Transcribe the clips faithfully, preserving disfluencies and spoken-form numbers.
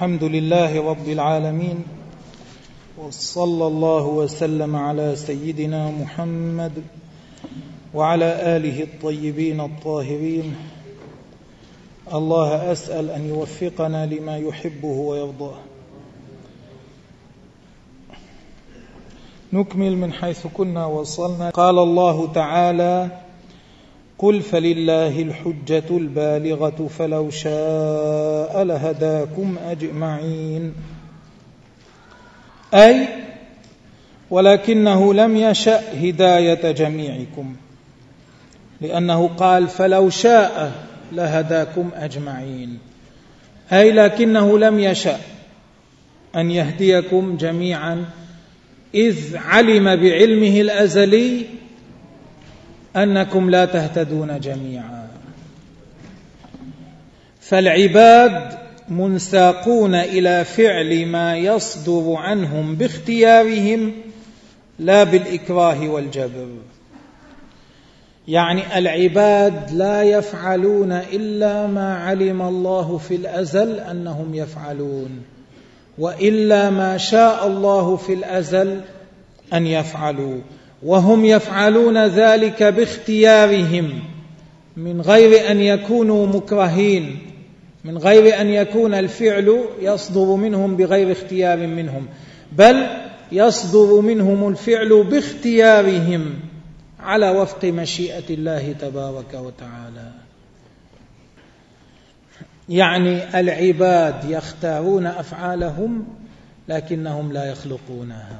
الحمد لله رب العالمين، وصلى الله وسلم على سيدنا محمد وعلى آله الطيبين الطاهرين. الله أسأل أن يوفقنا لما يحبه ويرضاه. نكمل من حيث كنا وصلنا. قال الله تعالى: قل فلله الحجة البالغة فلو شاء لهداكم أجمعين. أي ولكنه لم يشأ هداية جميعكم، لأنه قال فلو شاء لهداكم أجمعين، أي لكنه لم يشأ أن يهديكم جميعا، إذ علم بعلمه الأزلي أنكم لا تهتدون جميعا. فالعباد منساقون إلى فعل ما يصدر عنهم باختيارهم لا بالإكراه والجبر. يعني العباد لا يفعلون إلا ما علم الله في الأزل أنهم يفعلون، وإلا ما شاء الله في الأزل أن يفعلوا، وهم يفعلون ذلك باختيارهم من غير أن يكونوا مكرهين، من غير أن يكون الفعل يصدر منهم بغير اختيار منهم، بل يصدر منهم الفعل باختيارهم على وفق مشيئة الله تبارك وتعالى. يعني العباد يختارون أفعالهم لكنهم لا يخلقونها،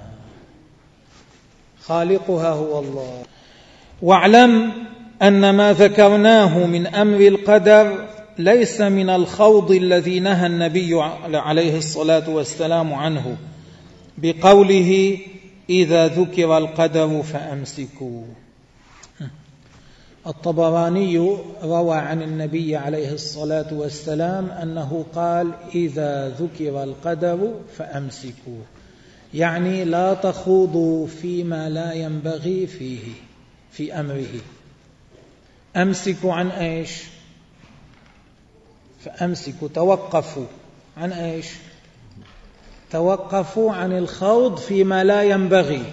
خالقها هو الله. واعلم أن ما ذكرناه من أمر القدر ليس من الخوض الذي نهى النبي عليه الصلاة والسلام عنه بقوله: إذا ذكر القدر فأمسكوا. الطبراني روى عن النبي عليه الصلاة والسلام أنه قال: إذا ذكر القدر فأمسكوا، يعني لا تخوضوا فيما لا ينبغي فيه في أمره. أمسكوا عن إيش؟ فأمسكوا، توقفوا عن إيش؟ توقفوا عن الخوض فيما لا ينبغي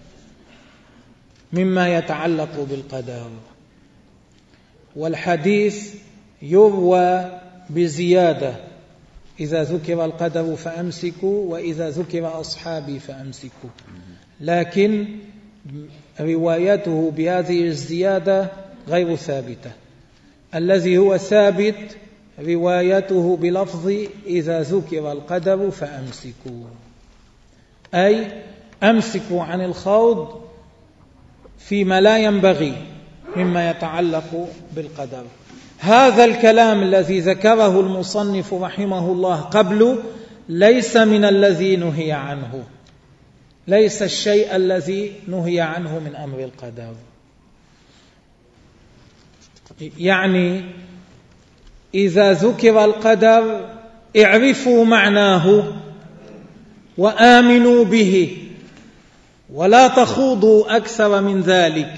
مما يتعلق بالقدر. والحديث يروى بزيادة: إذا ذكر القدر فأمسكوا، وإذا ذكر أصحابي فأمسكوا، لكن روايته بهذه الزيادة غير ثابتة. الذي هو ثابت روايته بلفظ إذا ذكر القدر فأمسكوا، أي أمسكوا عن الخوض فيما لا ينبغي مما يتعلق بالقدر. هذا الكلام الذي ذكره المصنف رحمه الله قبل ليس من الذي نهي عنه، ليس الشيء الذي نهي عنه من أمر القدر. يعني إذا ذكر القدر اعرفوا معناه وآمنوا به، ولا تخوضوا أكثر من ذلك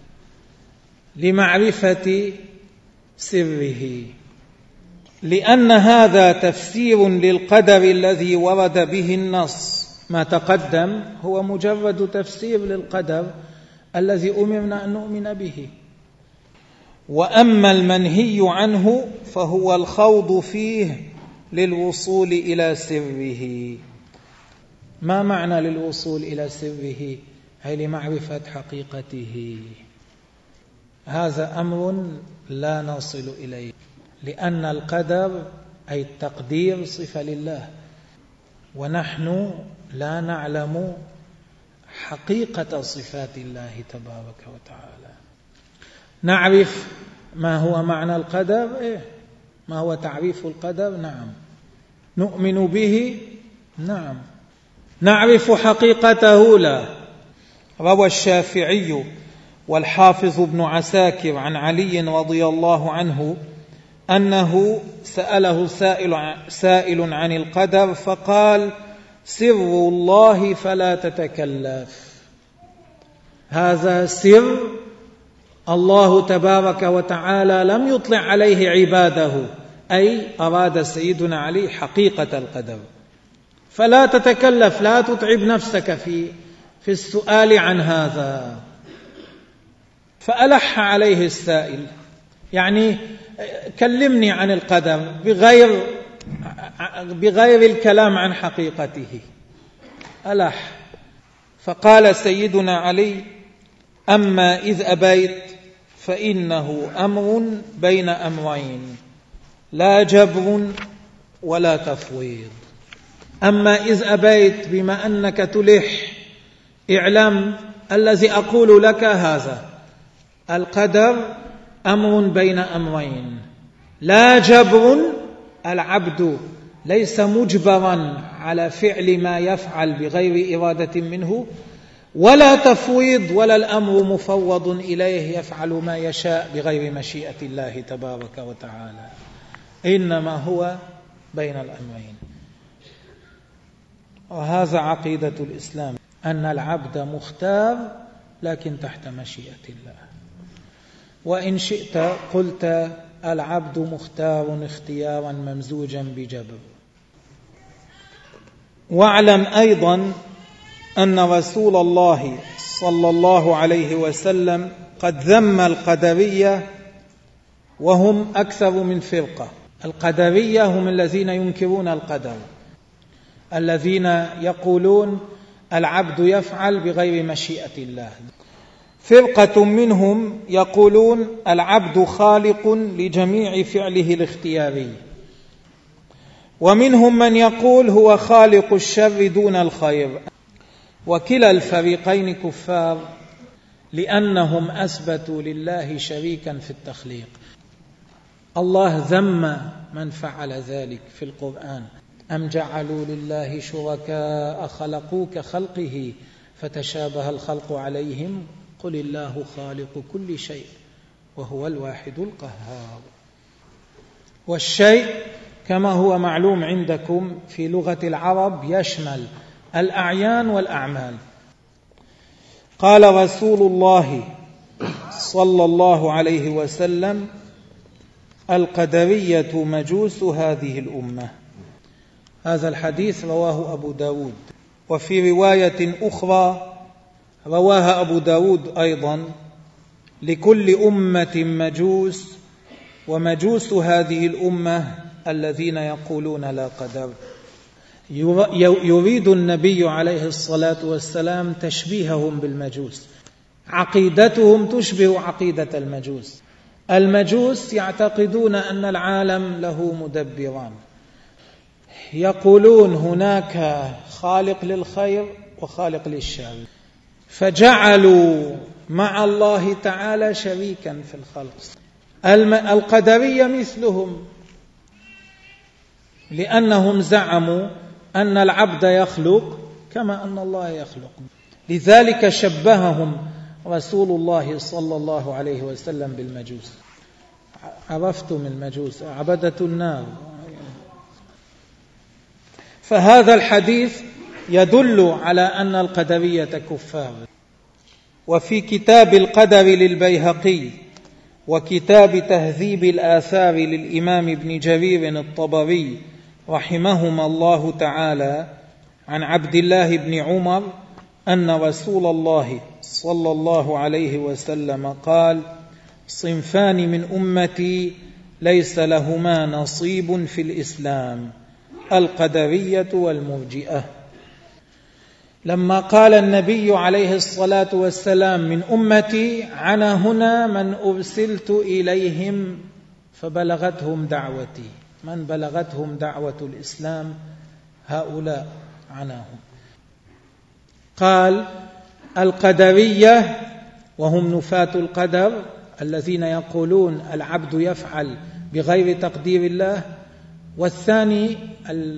لمعرفة سره، لأن هذا تفسير للقدر الذي ورد به النص. ما تقدم هو مجرد تفسير للقدر الذي أمرنا أن نؤمن به. وأما المنهي عنه فهو الخوض فيه للوصول إلى سره. ما معنى للوصول إلى سره؟ أي لمعرفة حقيقته. هذا أمر لا نصل إليه، لأن القدر أي التقدير صفة لله، ونحن لا نعلم حقيقة صفات الله تبارك وتعالى. نعرف ما هو معنى القدر، إيه؟ ما هو تعريف القدر؟ نعم. نؤمن به؟ نعم. نعرف حقيقته؟ لا. روى الشافعي والحافظ ابن عساكر عن علي رضي الله عنه أنه سأله سائل, سائل عن القدر فقال: سر الله فلا تتكلف. هذا سر الله تبارك وتعالى لم يطلع عليه عباده، أي أراد سيدنا علي حقيقة القدر، فلا تتكلف، لا تتعب نفسك في في السؤال عن هذا. فألح عليه السائل، يعني كلمني عن القدر بغير بغير الكلام عن حقيقته. ألح، فقال سيدنا علي: أما إذ أبيت فإنه أمر بين أمرين، لا جبر ولا تفويض. أما إذ أبيت، بما أنك تلح، اعلم الذي أقول لك هذا: القدر أمر بين أمرين، لا جبر، العبد ليس مجبرا على فعل ما يفعل بغير إرادة منه، ولا تفويض، ولا الأمر مفوض إليه يفعل ما يشاء بغير مشيئة الله تبارك وتعالى، إنما هو بين الأمرين. وهذا عقيدة الإسلام، أن العبد مختار لكن تحت مشيئة الله. وإن شئت قلت العبد مختار اختيارا ممزوجا بجبر. واعلم أيضا أن رسول الله صلى الله عليه وسلم قد ذم القدرية، وهم أكثر من فرقة. القدرية هم الذين ينكرون القدر، الذين يقولون العبد يفعل بغير مشيئة الله. فرقة منهم يقولون العبد خالق لجميع فعله الاختياري، ومنهم من يقول هو خالق الشر دون الخير. وكلا الفريقين كفار، لأنهم أثبتوا لله شريكا في التخليق. الله ذم من فعل ذلك في القرآن: أم جعلوا لله شركاء خلقوا كخلقه فتشابه الخلق عليهم قل الله خالق كل شيء وهو الواحد القهار. والشيء كما هو معلوم عندكم في لغة العرب يشمل الأعيان والأعمال. قال رسول الله صلى الله عليه وسلم: القدرية مجوس هذه الأمة. هذا الحديث رواه أبو داود. وفي رواية أخرى رواها أبو داود أيضا: لكل أمة مجوس، ومجوس هذه الأمة الذين يقولون لا قدر. يريد النبي عليه الصلاة والسلام تشبيههم بالمجوس، عقيدتهم تشبه عقيدة المجوس. المجوس يعتقدون أن العالم له مدبران، يقولون هناك خالق للخير وخالق للشر، فجعلوا مع الله تعالى شريكا في الخلق. القدرية مثلهم، لأنهم زعموا أن العبد يخلق كما أن الله يخلق. لذلك شبههم رسول الله صلى الله عليه وسلم بالمجوس. عرفتم المجوس عبدة النار. فهذا الحديث يدل على أن القدرية كفار. وفي كتاب القدر للبيهقي وكتاب تهذيب الآثار للإمام ابن جرير الطبري رحمهما الله تعالى عن عبد الله بن عمر أن رسول الله صلى الله عليه وسلم قال: صنفان من أمتي ليس لهما نصيب في الإسلام، القدرية والمرجئة. لما قال النبي عليه الصلاة والسلام من أمتي، عنى هنا من أرسلت إليهم فبلغتهم دعوتي، من بلغتهم دعوة الإسلام هؤلاء عناهم. قال: القدرية وهم نفاة القدر، الذين يقولون العبد يفعل بغير تقدير الله. والثاني ال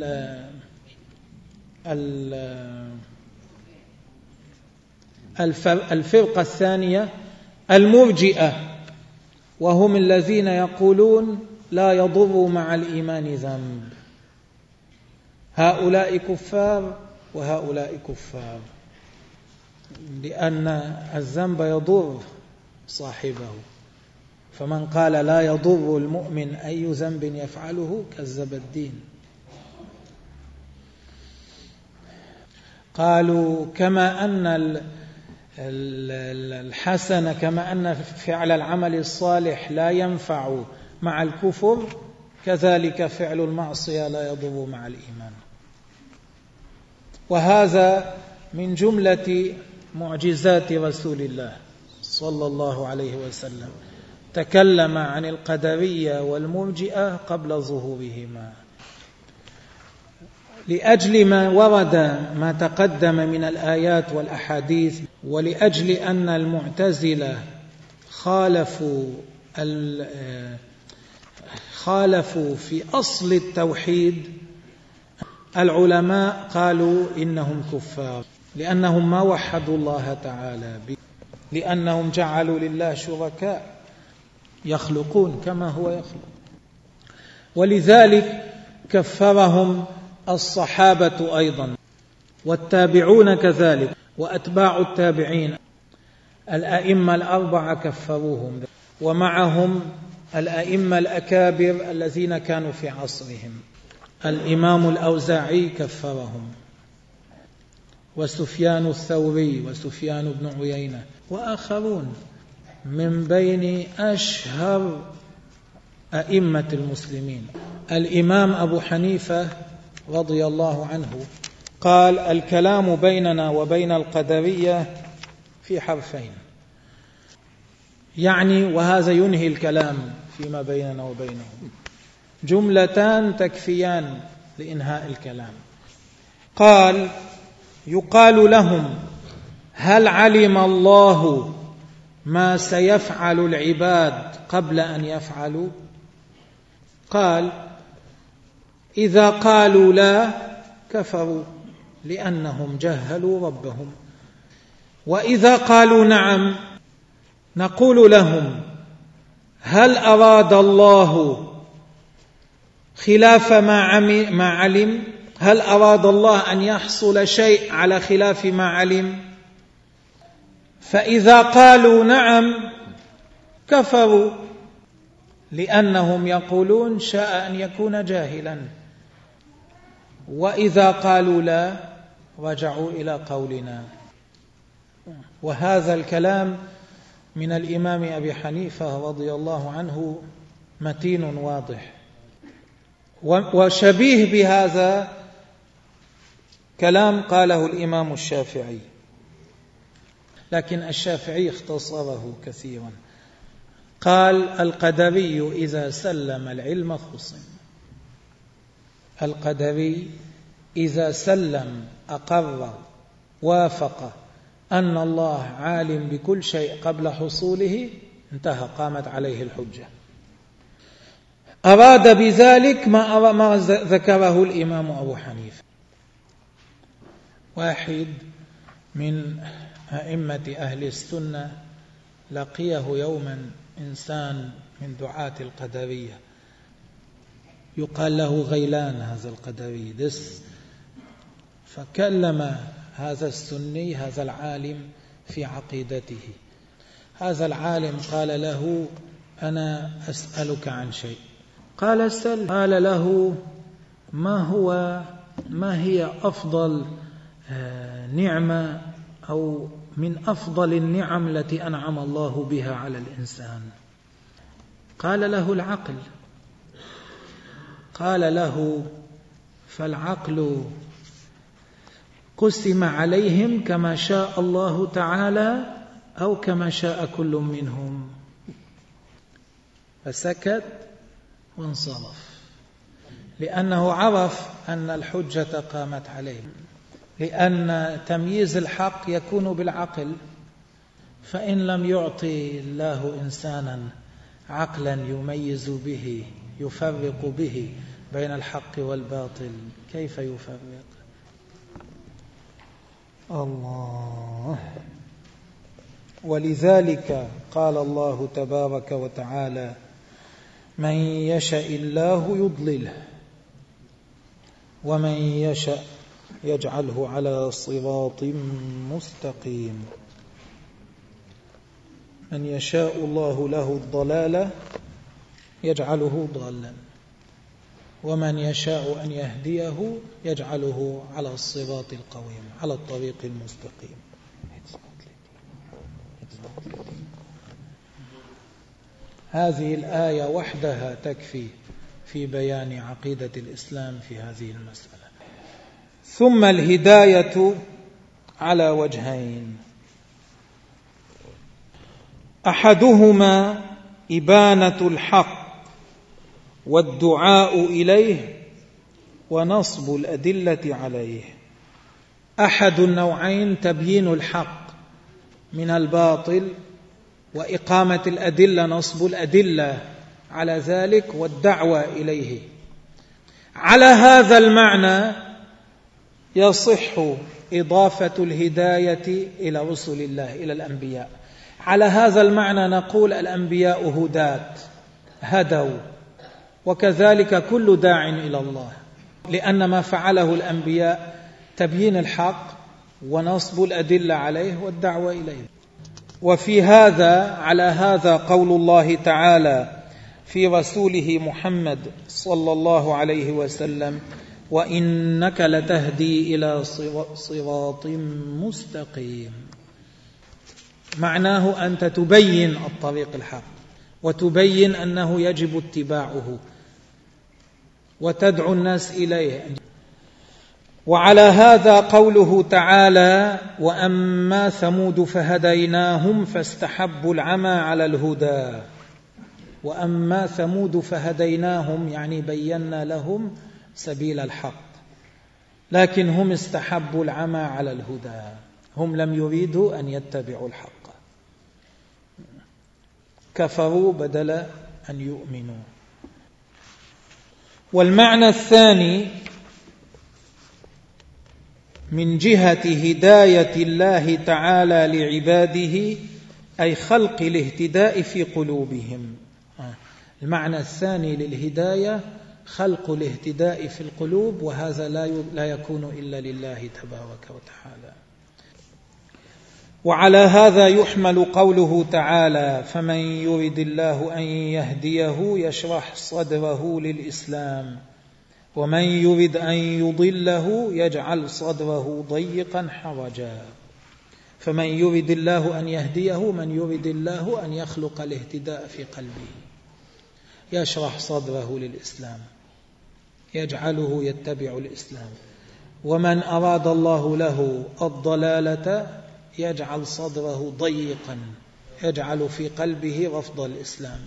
ال الفرقة الثانية المرجئة، وهم الذين يقولون لا يضر مع الإيمان ذنب. هؤلاء كفار وهؤلاء كفار، لأن الذنب يضر صاحبه، فمن قال لا يضر المؤمن أي ذنب يفعله كذب الدين. قالوا كما أن الحسن كما أن فعل العمل الصالح لا ينفع مع الكفر، كذلك فعل المعصية لا يضر مع الإيمان. وهذا من جملة معجزات رسول الله صلى الله عليه وسلم. تكلم عن القدرية والمرجئة قبل ظهورهما لأجل ما ورد ما تقدم من الآيات والأحاديث، ولأجل أن المعتزلة خالفوا خالفوا في أصل التوحيد. العلماء قالوا إنهم كفار لأنهم ما وحدوا الله تعالى، لأنهم جعلوا لله شركاء يخلقون كما هو يخلق. ولذلك كفرهم الصحابة أيضا، والتابعون كذلك، وأتباع التابعين. الأئمة الأربعة كفروهم، ومعهم الأئمة الأكابر الذين كانوا في عصرهم. الإمام الأوزاعي كفرهم، وسفيان الثوري وسفيان بن عيينة وآخرون من بين أشهر أئمة المسلمين. الإمام أبو حنيفة رضي الله عنه قال: الكلام بيننا وبين القدرية في حرفين، يعني وهذا ينهي الكلام فيما بيننا وبينهم، جملتان تكفيان لإنهاء الكلام. قال: يقال لهم: هل علم الله ما سيفعل العباد قبل أن يفعلوا؟ قال: إذا قالوا لا كفروا لأنهم جهلوا ربهم، وإذا قالوا نعم نقول لهم: هل أراد الله خلاف ما علم؟ هل أراد الله أن يحصل شيء على خلاف ما علم؟ فإذا قالوا نعم كفروا لأنهم يقولون شاء أن يكون جاهلا، وإذا قالوا لا رجعوا إلى قولنا. وهذا الكلام من الإمام أبي حنيفة رضي الله عنه متين واضح. وشبيه بهذا كلام قاله الإمام الشافعي، لكن الشافعي اختصره كثيرا. قال: القدري إذا سلم العلم خصم. القدري إذا سلم أقر وافق أن الله عالم بكل شيء قبل حصوله انتهى، قامت عليه الحجة. أراد بذلك ما ذكره الإمام أبو حنيفة. واحد من أئمة أهل السنة لقيه يوما إنسان من دعاة القدرية يقال له غيلان، هذا القدري دس، فكلم هذا السني هذا العالم في عقيدته. هذا العالم قال له: أنا أسألك عن شيء. قال: سل. قال له: ما هو ما هي أفضل نعمة أو من أفضل النعم التي أنعم الله بها على الإنسان؟ قال له: العقل. قال له: فالعقل قسم عليهم كما شاء الله تعالى أو كما شاء كل منهم؟ فسكت وانصرف، لأنه عرف أن الحجة قامت عليه، لأن تمييز الحق يكون بالعقل، فإن لم يعطي الله إنسانا عقلا يميز به يفرق به بين الحق والباطل كيف يفرق؟ الله. ولذلك قال الله تبارك وتعالى: من يشاء الله يضلله ومن يشاء يجعله على صراط مستقيم. من يشاء الله له الضلالة يجعله ضالا، ومن يشاء أن يهديه يجعله على الصراط القويم، على الطريق المستقيم. هذه الآية وحدها تكفي في بيان عقيدة الإسلام في هذه المسألة. ثم الهداية على وجهين: أحدهما إبانة الحق والدعاء إليه ونصب الأدلة عليه. أحد النوعين تبيين الحق من الباطل وإقامة الأدلة، نصب الأدلة على ذلك والدعوة إليه. على هذا المعنى يصح إضافة الهداية إلى رسل الله، إلى الأنبياء. على هذا المعنى نقول الأنبياء هداة، هدوا، وكذلك كل داع إلى الله، لأن ما فعله الأنبياء تبيين الحق ونصب الأدلة عليه والدعوة إليه. وفي هذا على هذا قول الله تعالى في رسوله محمد صلى الله عليه وسلم: وإنك لتهدي إلى صراط مستقيم. معناه أنت تبين الطريق الحق وتبين أنه يجب اتباعه وتدعو الناس إليه. وعلى هذا قوله تعالى: وأما ثمود فهديناهم فاستحبوا العمى على الهدى. وأما ثمود فهديناهم يعني بينا لهم سبيل الحق، لكن هم استحبوا العمى على الهدى، هم لم يريدوا أن يتبعوا الحق، كفروا بدل أن يؤمنوا. والمعنى الثاني من جهة هداية الله تعالى لعباده أي خلق الاهتداء في قلوبهم. المعنى الثاني للهداية خلق الاهتداء في القلوب، وهذا لا يكون إلا لله تبارك وتعالى. وعلى هذا يحمل قوله تعالى: فمن يرد الله أن يهديه يشرح صدره للإسلام ومن يرد أن يضله يجعل صدره ضيقا حرجا. فمن يرد الله أن يهديه، من يرد الله أن يخلق الاهتداء في قلبه، يشرح صدره للإسلام، يجعله يتبع الإسلام. ومن أراد الله له الضلالة يجعل صدره ضيقا، يجعل في قلبه رفض الإسلام.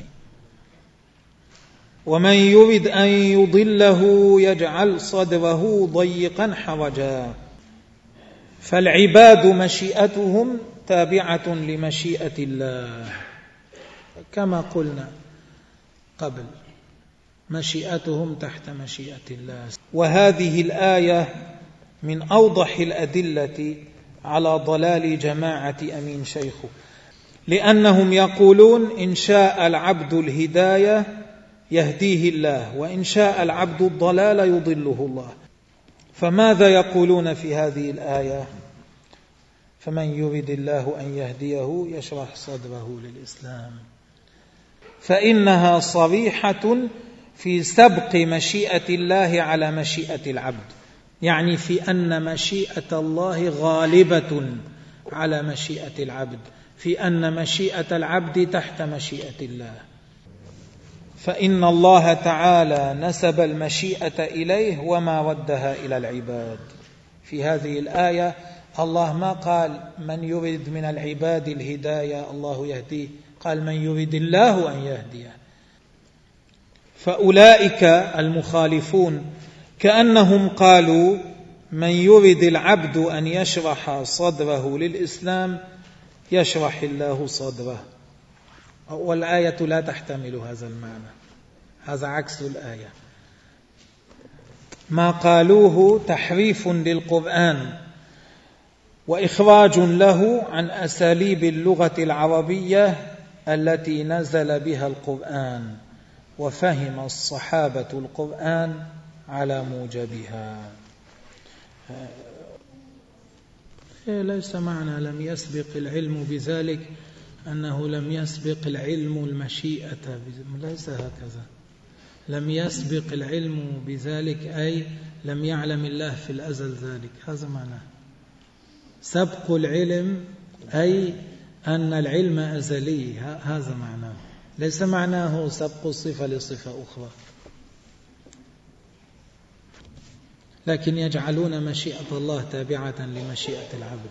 ومن يرد أن يضله يجعل صدره ضيقا حرجا. فالعباد مشيئتهم تابعة لمشيئة الله، كما قلنا قبل، مشيئتهم تحت مشيئة الله. وهذه الآية من أوضح الأدلة على ضلال جماعة أمين شيخه، لأنهم يقولون إن شاء العبد الهداية يهديه الله، وإن شاء العبد الضلال يضله الله. فماذا يقولون في هذه الآية؟ فمن يرد الله أن يهديه يشرح صدره للإسلام، فإنها صريحة في سبق مشيئة الله على مشيئة العبد، يعني في أن مشيئة الله غالبة على مشيئة العبد، في أن مشيئة العبد تحت مشيئة الله. فإن الله تعالى نسب المشيئة إليه وما ردها إلى العباد. في هذه الآية الله ما قال من يريد من العباد الهداية الله يهديه، قال من يريد الله أن يهديه. فأولئك المخالفون كأنهم قالوا من يريد العبد أن يشرح صدره للإسلام يشرح الله صدره، والآية لا تحتمل هذا المعنى، هذا عكس الآية. ما قالوه تحريف للقرآن وإخراج له عن أساليب اللغة العربية التي نزل بها القرآن، وفهم الصحابة القرآن على موجبها. ليس معنى لم يسبق العلم بذلك أنه لم يسبق العلم المشيئة، ليس هكذا. لم يسبق العلم بذلك أي لم يعلم الله في الأزل ذلك، هذا معناه. سبق العلم أي أن العلم أزلي، هذا معناه، ليس معناه سبق الصفة لصفة أخرى. لكن يجعلون مشيئة الله تابعة لمشيئة العبد.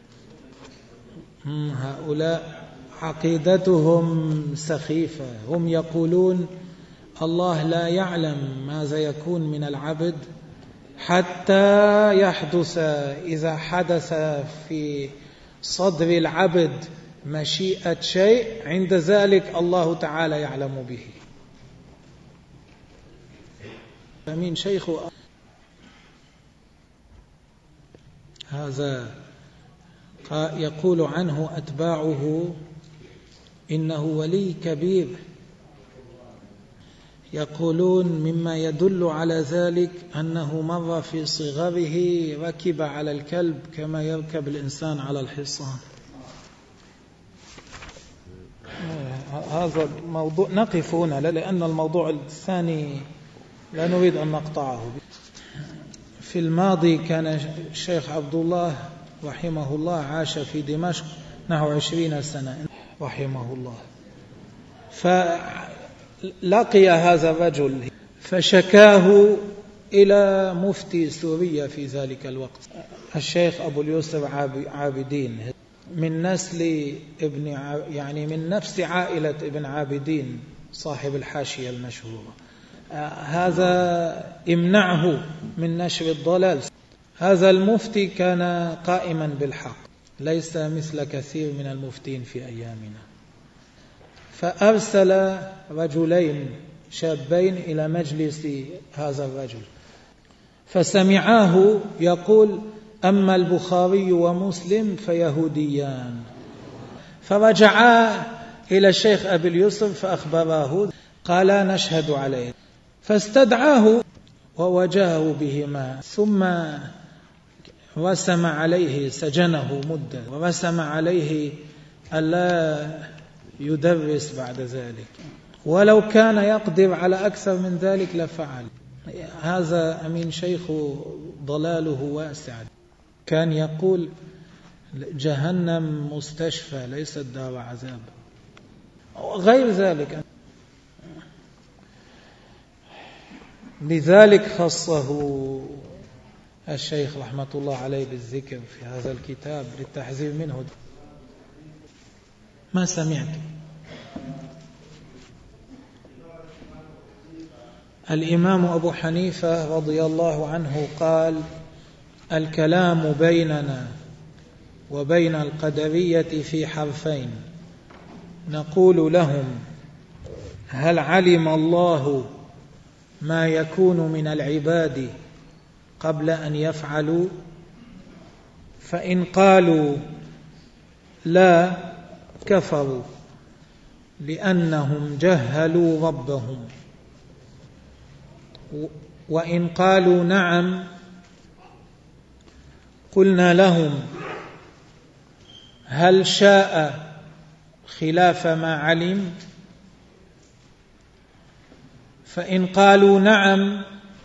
هؤلاء عقيدتهم سخيفة، هم يقولون الله لا يعلم ماذا يكون من العبد حتى يحدث، إذا حدث في صدر العبد مشيئة شيء عند ذلك الله تعالى يعلم به. فمن شيخ هذا يقول عنه أتباعه إنه ولي كبير، يقولون مما يدل على ذلك أنه مر في صغره ركب على الكلب كما يركب الإنسان على الحصان. هذا موضوع نقف هنا لأن الموضوع الثاني لا نريد أن نقطعه. في الماضي كان الشيخ عبد الله رحمه الله عاش في دمشق نحو عشرين سنة رحمه الله، فلقي هذا الرجل فشكاه إلى مفتي سوريا في ذلك الوقت، الشيخ أبو اليسر عابدين، من نسل ابن يعني من نفس عائلة ابن عابدين صاحب الحاشية المشهورة. هذا امنعه من نشر الضلال. هذا المفتي كان قائما بالحق، ليس مثل كثير من المفتين في أيامنا. فأرسل رجلين شابين إلى مجلس هذا الرجل، فسمعاه يقول أما البخاري ومسلم فيهوديان. فرجعا إلى الشيخ أبي اليسر فأخبراه، قال نشهد عليه، فاستدعاه ووجهه بهما، ثم رسم عليه، سجنه مدة ورسم عليه ألا يدرس بعد ذلك، ولو كان يقدر على أكثر من ذلك لفعل. هذا أمين شيخ ضلاله واسع، كان يقول جهنم مستشفى ليست دار عذاب، غير ذلك. لذلك خصه الشيخ رحمة الله عليه بالذكر في هذا الكتاب للتحذير منه. ما سمعت الإمام أبو حنيفة رضي الله عنه قال الكلام بيننا وبين القدرية في حرفين، نقول لهم هل علم الله ما يكون من العباد قبل أن يفعلوا؟ فإن قالوا لا كفروا لأنهم جهلوا ربهم، وإن قالوا نعم قلنا لهم هل شاء خلاف ما علم؟ فإن قالوا نعم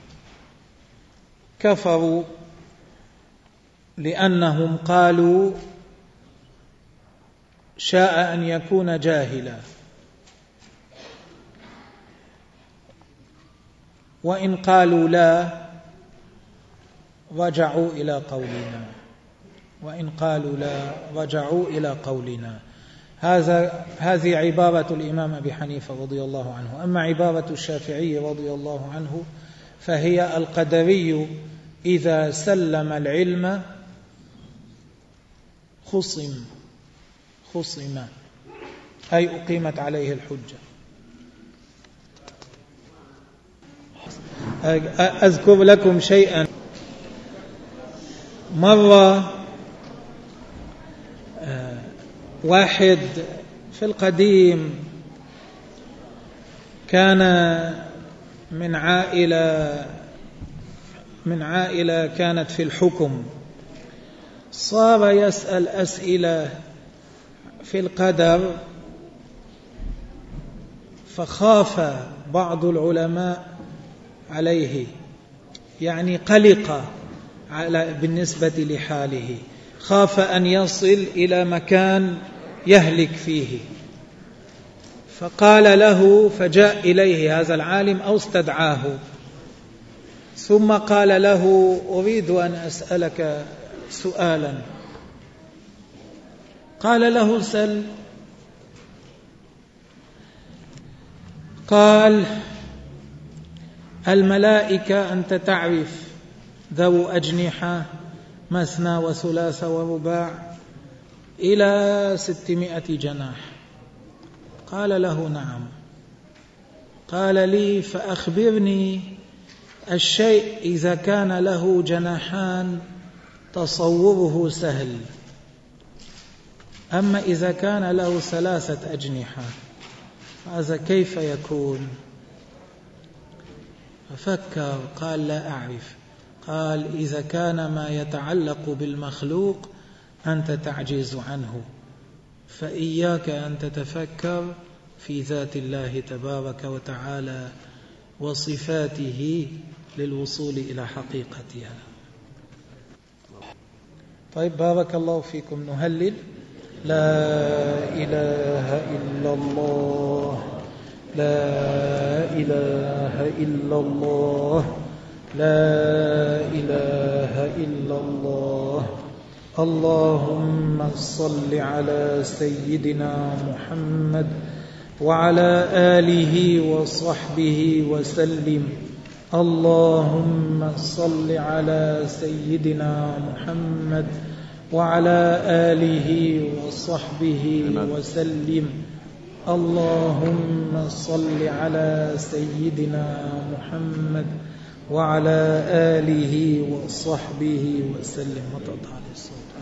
كفروا لأنهم قالوا شاء أن يكون جاهلا، وإن قالوا لا رجعوا إلى قولنا، وإن قالوا لا رجعوا إلى قولنا. هذا هذه عبارة الإمام أبي حنيفة رضي الله عنه. أما عبارة الشافعي رضي الله عنه فهي القدري إذا سلم العلم خصم خصم أي أقيمت عليه الحجة. أذكر لكم شيئا. مرة واحد في القديم كان من عائلة من عائلة كانت في الحكم، صار يسأل أسئلة في القدر فخاف بعض العلماء عليه، يعني قلق على بالنسبة لحاله، خاف أن يصل إلى مكان يهلك فيه، فقال له، فجاء إليه هذا العالم أو استدعاه، ثم قال له: أريد أن أسألك سؤالا. قال له: سل. قال: الملائكة أنت تعرف ذو أجنحة مثنى وثلاث ورباع إلى ستمائة جناح. قال له: نعم. قال لي: فأخبرني الشيء إذا كان له جناحان تصوره سهل، أما إذا كان له ثلاثة أجنحة هذا كيف يكون؟ ففكر قال: لا أعرف. قال: إذا كان ما يتعلق بالمخلوق أنت تعجز عنه، فإياك أن تتفكر في ذات الله تبارك وتعالى وصفاته للوصول إلى حقيقتها. طيب، بارك الله فيكم. نهلل: لا إله إلا الله، لا إله إلا الله، لا إله إلا الله. اللهم صل على سيدنا محمد وعلى آله وصحبه وسلم. اللهم صل على سيدنا محمد وعلى آله وصحبه وسلم. اللهم صل على سيدنا محمد وعلى آله وصحبه وسلم.